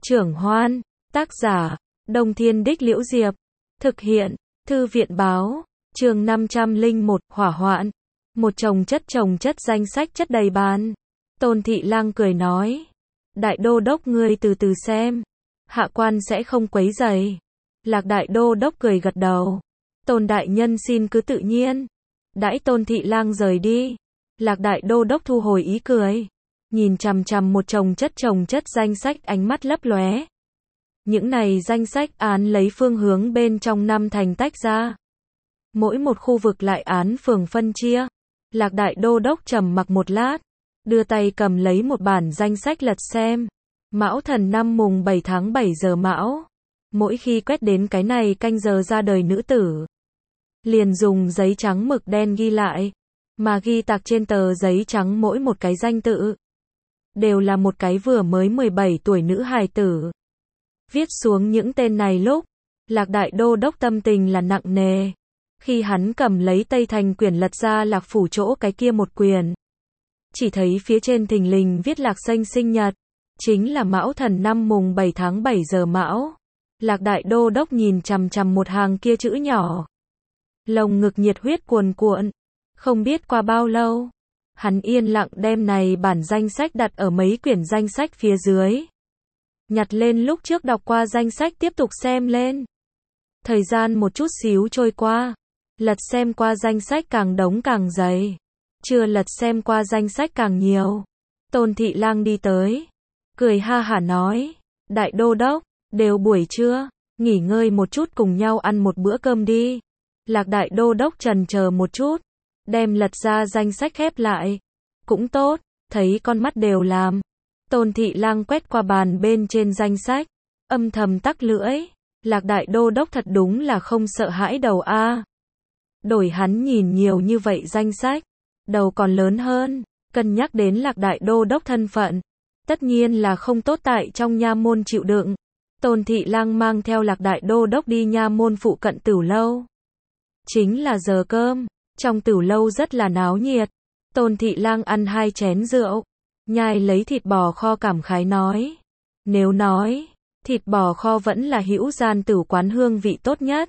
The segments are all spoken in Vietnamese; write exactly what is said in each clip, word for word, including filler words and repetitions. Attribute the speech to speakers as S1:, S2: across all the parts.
S1: Trưởng Hoan, tác giả, Đông Thiên Đích Liễu Diệp, thực hiện, Thư viện Báo, chương năm trăm lẻ một, hỏa hoạn. Một chồng chất chồng chất danh sách chất đầy bàn. Tôn Thị Lang cười nói, Đại Đô Đốc ngươi từ từ xem, hạ quan sẽ không quấy rầy. Lạc Đại Đô Đốc cười gật đầu, Tôn đại nhân xin cứ tự nhiên. Đãi Tôn Thị Lang rời đi, Lạc Đại Đô Đốc thu hồi ý cười, nhìn chằm chằm một chồng chất chồng chất danh sách, ánh mắt lấp lóe. Những này danh sách án lấy phương hướng bên trong năm thành tách ra, mỗi một khu vực lại án phường phân chia. Lạc Đại Đô Đốc trầm mặc một lát, đưa tay cầm lấy một bản danh sách lật xem. Mão Thần năm mùng bảy tháng bảy giờ Mão. Mỗi khi quét đến cái này canh giờ ra đời nữ tử, liền dùng giấy trắng mực đen ghi lại, mà ghi tạc trên tờ giấy trắng mỗi một cái danh tự đều là một cái vừa mới mười bảy tuổi nữ hài tử. Viết xuống những tên này lúc, Lạc Đại Đô Đốc tâm tình là nặng nề. Khi hắn cầm lấy Tây Thành quyển lật ra Lạc phủ chỗ cái kia một quyển, chỉ thấy phía trên thình lình viết Lạc Xanh sinh nhật, chính là Mão Thần năm mùng bảy tháng bảy giờ Mão. Lạc Đại Đô Đốc nhìn chằm chằm một hàng kia chữ nhỏ, lồng ngực nhiệt huyết cuồn cuộn. Không biết qua bao lâu, hắn yên lặng đem này bản danh sách đặt ở mấy quyển danh sách phía dưới, nhặt lên lúc trước đọc qua danh sách tiếp tục xem lên. Thời gian một chút xíu trôi qua, lật xem qua danh sách càng đống càng dày, chưa lật xem qua danh sách càng nhiều. Tôn Thị Lang đi tới, cười ha hả nói, Đại Đô Đốc, đều buổi trưa, nghỉ ngơi một chút cùng nhau ăn một bữa cơm đi. Lạc Đại Đô Đốc trần chờ một chút, đem lật ra danh sách khép lại. Cũng tốt, thấy con mắt đều làm. Tôn Thị Lang quét qua bàn bên trên danh sách, âm thầm tắc lưỡi. Lạc Đại Đô Đốc thật đúng là không sợ hãi đầu a. Đổi hắn nhìn nhiều như vậy danh sách, đầu còn lớn hơn. Cân nhắc đến Lạc Đại Đô Đốc thân phận, tất nhiên là không tốt tại trong nha môn chịu đựng. Tôn Thị Lang mang theo Lạc Đại Đô Đốc đi nha môn phụ cận tửu lâu. Chính là giờ cơm, trong tửu lâu rất là náo nhiệt. Tôn Thị Lang ăn hai chén rượu, nhai lấy thịt bò kho cảm khái nói, nếu nói, thịt bò kho vẫn là Hữu Gian Tửu quán hương vị tốt nhất.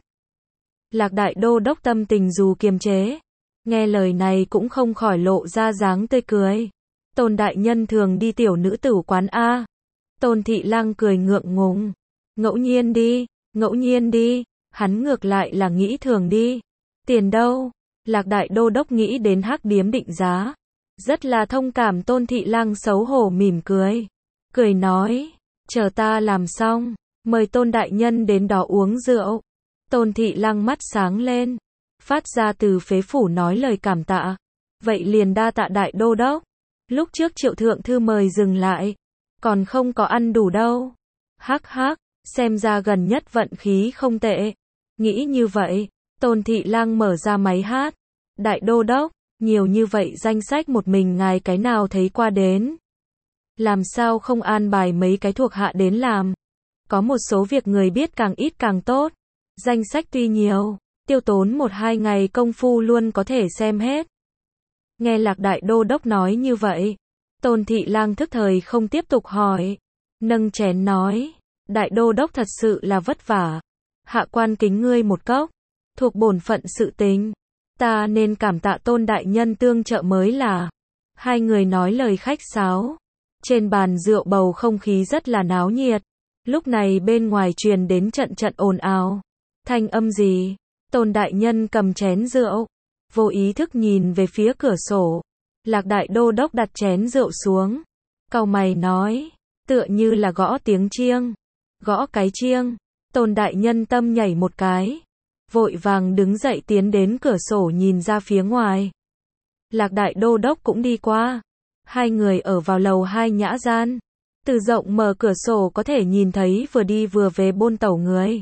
S1: Lạc Đại Đô Đốc tâm tình dù kiềm chế, nghe lời này cũng không khỏi lộ ra dáng tươi cười. Tôn đại nhân thường đi tiểu nữ tửu quán a? Tôn Thị Lang cười ngượng ngùng, ngẫu nhiên đi, ngẫu nhiên đi. Hắn ngược lại là nghĩ thường đi. Tiền đâu? Lạc Đại Đô Đốc nghĩ đến hắc điếm định giá, rất là thông cảm. Tôn Thị Lang xấu hổ mỉm cười, cười nói, chờ ta làm xong, mời Tôn đại nhân đến đó uống rượu. Tôn Thị Lang mắt sáng lên, phát ra từ phế phủ nói lời cảm tạ. Vậy liền đa tạ Đại Đô Đốc. Lúc trước Triệu thượng thư mời dừng lại, còn không có ăn đủ đâu. Hắc hắc, xem ra gần nhất vận khí không tệ. Nghĩ như vậy, Tôn Thị Lang mở ra máy hát. Đại Đô Đốc, nhiều như vậy danh sách một mình ngài cái nào thấy qua đến? Làm sao không an bài mấy cái thuộc hạ đến làm? Có một số việc người biết càng ít càng tốt. Danh sách tuy nhiều, tiêu tốn một hai ngày công phu luôn có thể xem hết. Nghe Lạc Đại Đô Đốc nói như vậy, Tôn Thị Lang thức thời không tiếp tục hỏi, nâng chén nói, Đại Đô Đốc thật sự là vất vả. Hạ quan kính ngươi một cốc, thuộc bổn phận sự tình, ta nên cảm tạ Tôn đại nhân tương trợ mới là. Hai người nói lời khách sáo, trên bàn rượu bầu không khí rất là náo nhiệt. Lúc này bên ngoài truyền đến trận trận ồn ào. Thanh âm gì? Tôn đại nhân cầm chén rượu, vô ý thức nhìn về phía cửa sổ. Lạc Đại Đô Đốc đặt chén rượu xuống, cau mày nói, tựa như là gõ tiếng chiêng. Gõ cái chiêng? Tôn đại nhân tâm nhảy một cái, vội vàng đứng dậy tiến đến cửa sổ nhìn ra phía ngoài. Lạc Đại Đô Đốc cũng đi qua. Hai người ở vào lầu hai nhã gian. Từ rộng mở cửa sổ có thể nhìn thấy vừa đi vừa về bôn tẩu người.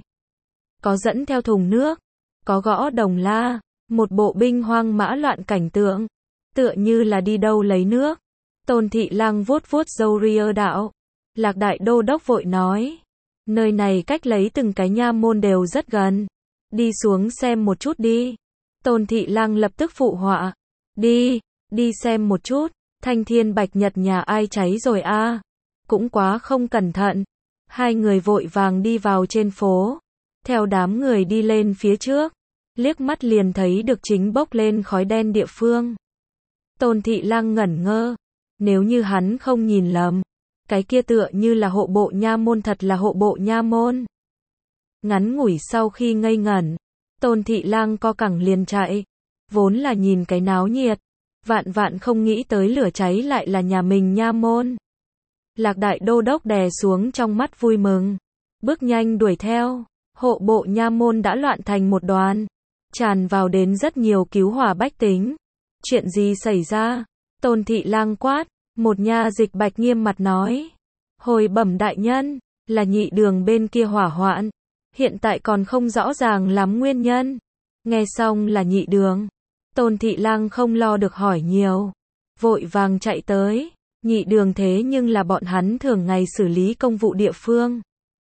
S1: Có dẫn theo thùng nước, có gõ đồng la, một bộ binh hoang mã loạn cảnh tượng, tựa như là đi đâu lấy nước. Tôn Thị Lang vuốt vuốt râu ria đạo. Lạc Đại Đô Đốc vội nói, nơi này cách lấy từng cái nha môn đều rất gần, đi xuống xem một chút đi. Tôn Thị Lang lập tức phụ họa, đi, đi xem một chút. Thanh Thiên Bạch Nhật nhà ai cháy rồi a? Cũng quá không cẩn thận. Hai người vội vàng đi vào trên phố, theo đám người đi lên phía trước, liếc mắt liền thấy được chính bốc lên khói đen địa phương. Tôn Thị Lang ngẩn ngơ, nếu như hắn không nhìn lầm, cái kia tựa như là hộ bộ nha môn, thật là hộ bộ nha môn. Ngắn ngủi sau khi ngây ngẩn, Tôn Thị Lang co cẳng liền chạy, vốn là nhìn cái náo nhiệt, vạn vạn không nghĩ tới lửa cháy lại là nhà mình nha môn. Lạc Đại Đô Đốc đè xuống trong mắt vui mừng, bước nhanh đuổi theo, hộ bộ nha môn đã loạn thành một đoàn, tràn vào đến rất nhiều cứu hỏa bách tính. Chuyện gì xảy ra? Tôn Thị Lang quát, một nha dịch bạch nghiêm mặt nói. Hồi bẩm đại nhân, là nhị đường bên kia hỏa hoạn, hiện tại còn không rõ ràng lắm nguyên nhân. Nghe xong là nhị đường, Tôn Thị Lang không lo được hỏi nhiều, vội vàng chạy tới. Nhị đường thế nhưng là bọn hắn thường ngày xử lý công vụ địa phương.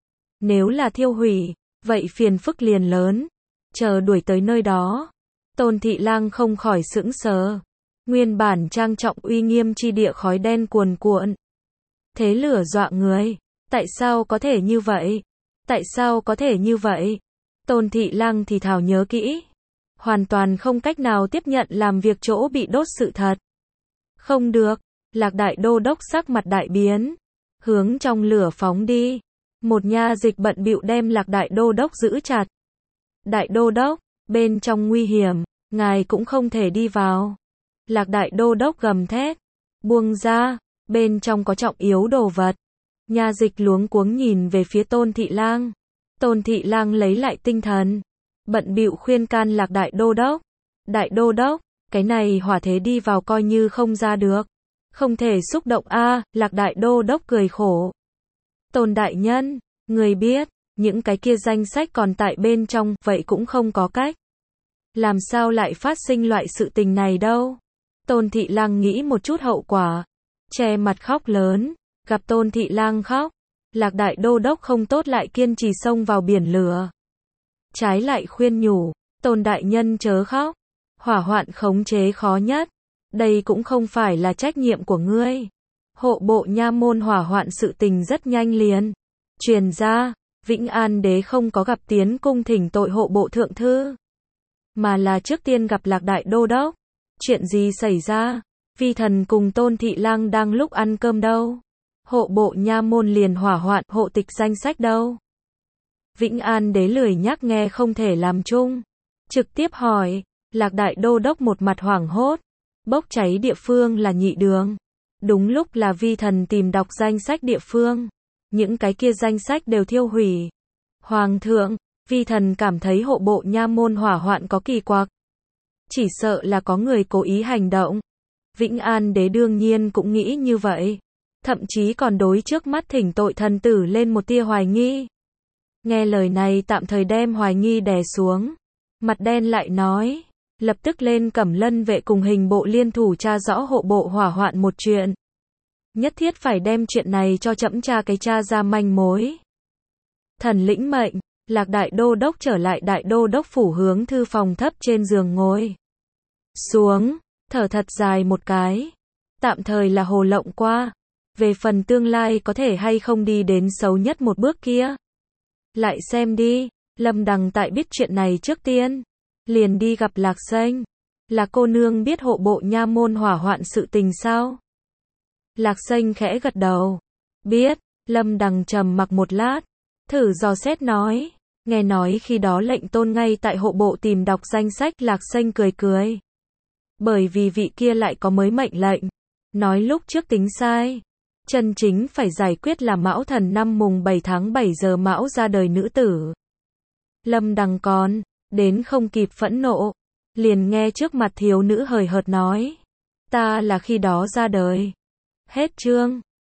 S1: Nếu là thiêu hủy, vậy phiền phức liền lớn. Chờ đuổi tới nơi đó, Tôn Thị Lang không khỏi sững sờ. Nguyên bản trang trọng uy nghiêm chi địa khói đen cuồn cuộn. Thế lửa dọa người. Tại sao có thể như vậy? Tại sao có thể như vậy? Tôn Thị Lang thì thào nhớ kỹ. Hoàn toàn không cách nào tiếp nhận làm việc chỗ bị đốt sự thật. Không được. Lạc Đại Đô Đốc sắc mặt đại biến, hướng trong lửa phóng đi. Một nha dịch bận bịu đem Lạc Đại Đô Đốc giữ chặt. Đại Đô Đốc, bên trong nguy hiểm, ngài cũng không thể đi vào. Lạc Đại Đô Đốc gầm thét, buông ra, bên trong có trọng yếu đồ vật. Nha dịch luống cuống nhìn về phía Tôn Thị Lang. Tôn Thị Lang lấy lại tinh thần, bận bịu khuyên can Lạc Đại Đô Đốc. Đại Đô Đốc, cái này hỏa thế đi vào coi như không ra được. Không thể xúc động a, à, Lạc Đại Đô Đốc cười khổ. Tôn đại nhân, người biết, những cái kia danh sách còn tại bên trong, vậy cũng không có cách. Làm sao lại phát sinh loại sự tình này đâu? Tôn Thị Lang nghĩ một chút hậu quả, che mặt khóc lớn, gặp Tôn Thị Lang khóc, Lạc Đại Đô Đốc không tốt lại kiên trì xông vào biển lửa. Trái lại khuyên nhủ, Tôn đại nhân chớ khóc, hỏa hoạn khống chế khó nhất. Đây cũng không phải là trách nhiệm của ngươi. Hộ bộ nha môn hỏa hoạn sự tình rất nhanh liền truyền ra, Vĩnh An đế không có gặp tiến cung thỉnh tội hộ bộ thượng thư, mà là trước tiên gặp Lạc Đại Đô Đốc. Chuyện gì xảy ra? Vi thần cùng Tôn Thị Lang đang lúc ăn cơm đâu. Hộ bộ nha môn liền hỏa hoạn, hộ tịch danh sách đâu? Vĩnh An đế lười nhắc nghe không thể làm chung, trực tiếp hỏi. Lạc Đại Đô Đốc một mặt hoảng hốt. Bốc cháy địa phương là nhị đường. Đúng lúc là vi thần tìm đọc danh sách địa phương. Những cái kia danh sách đều thiêu hủy. Hoàng thượng, vi thần cảm thấy hộ bộ nha môn hỏa hoạn có kỳ quặc. Chỉ sợ là có người cố ý hành động. Vĩnh An đế đương nhiên cũng nghĩ như vậy. Thậm chí còn đối trước mắt thỉnh tội thần tử lên một tia hoài nghi. Nghe lời này tạm thời đem hoài nghi đè xuống. Mặt đen lại nói. Lập tức lên Cẩm Lân vệ cùng hình bộ liên thủ tra rõ hộ bộ hỏa hoạn một chuyện. Nhất thiết phải đem chuyện này cho trẫm tra cái tra ra manh mối. Thần lĩnh mệnh, Lạc Đại Đô Đốc trở lại Đại Đô Đốc phủ hướng thư phòng thấp trên giường ngồi xuống, thở thật dài một cái. Tạm thời là hồ lộng qua. Về phần tương lai có thể hay không đi đến xấu nhất một bước kia. Lại xem đi, Lâm Đằng tại biết chuyện này trước tiên. Liền đi gặp Lạc Xanh. Là cô nương biết hộ bộ nha môn hỏa hoạn sự tình sao? Lạc Xanh khẽ gật đầu. Biết. Lâm Đằng trầm mặc một lát, thử dò xét nói. Nghe nói khi đó lệnh tôn ngay tại hộ bộ tìm đọc danh sách. Lạc Xanh cười cười. Bởi vì vị kia lại có mới mệnh lệnh. Nói lúc trước tính sai. Chân chính phải giải quyết là Mão Thần năm mùng bảy tháng bảy giờ Mão ra đời nữ tử. Lâm Đằng còn đến không kịp phẫn nộ, liền nghe trước mặt thiếu nữ hời hợt nói. Ta là khi đó ra đời. Hết chương.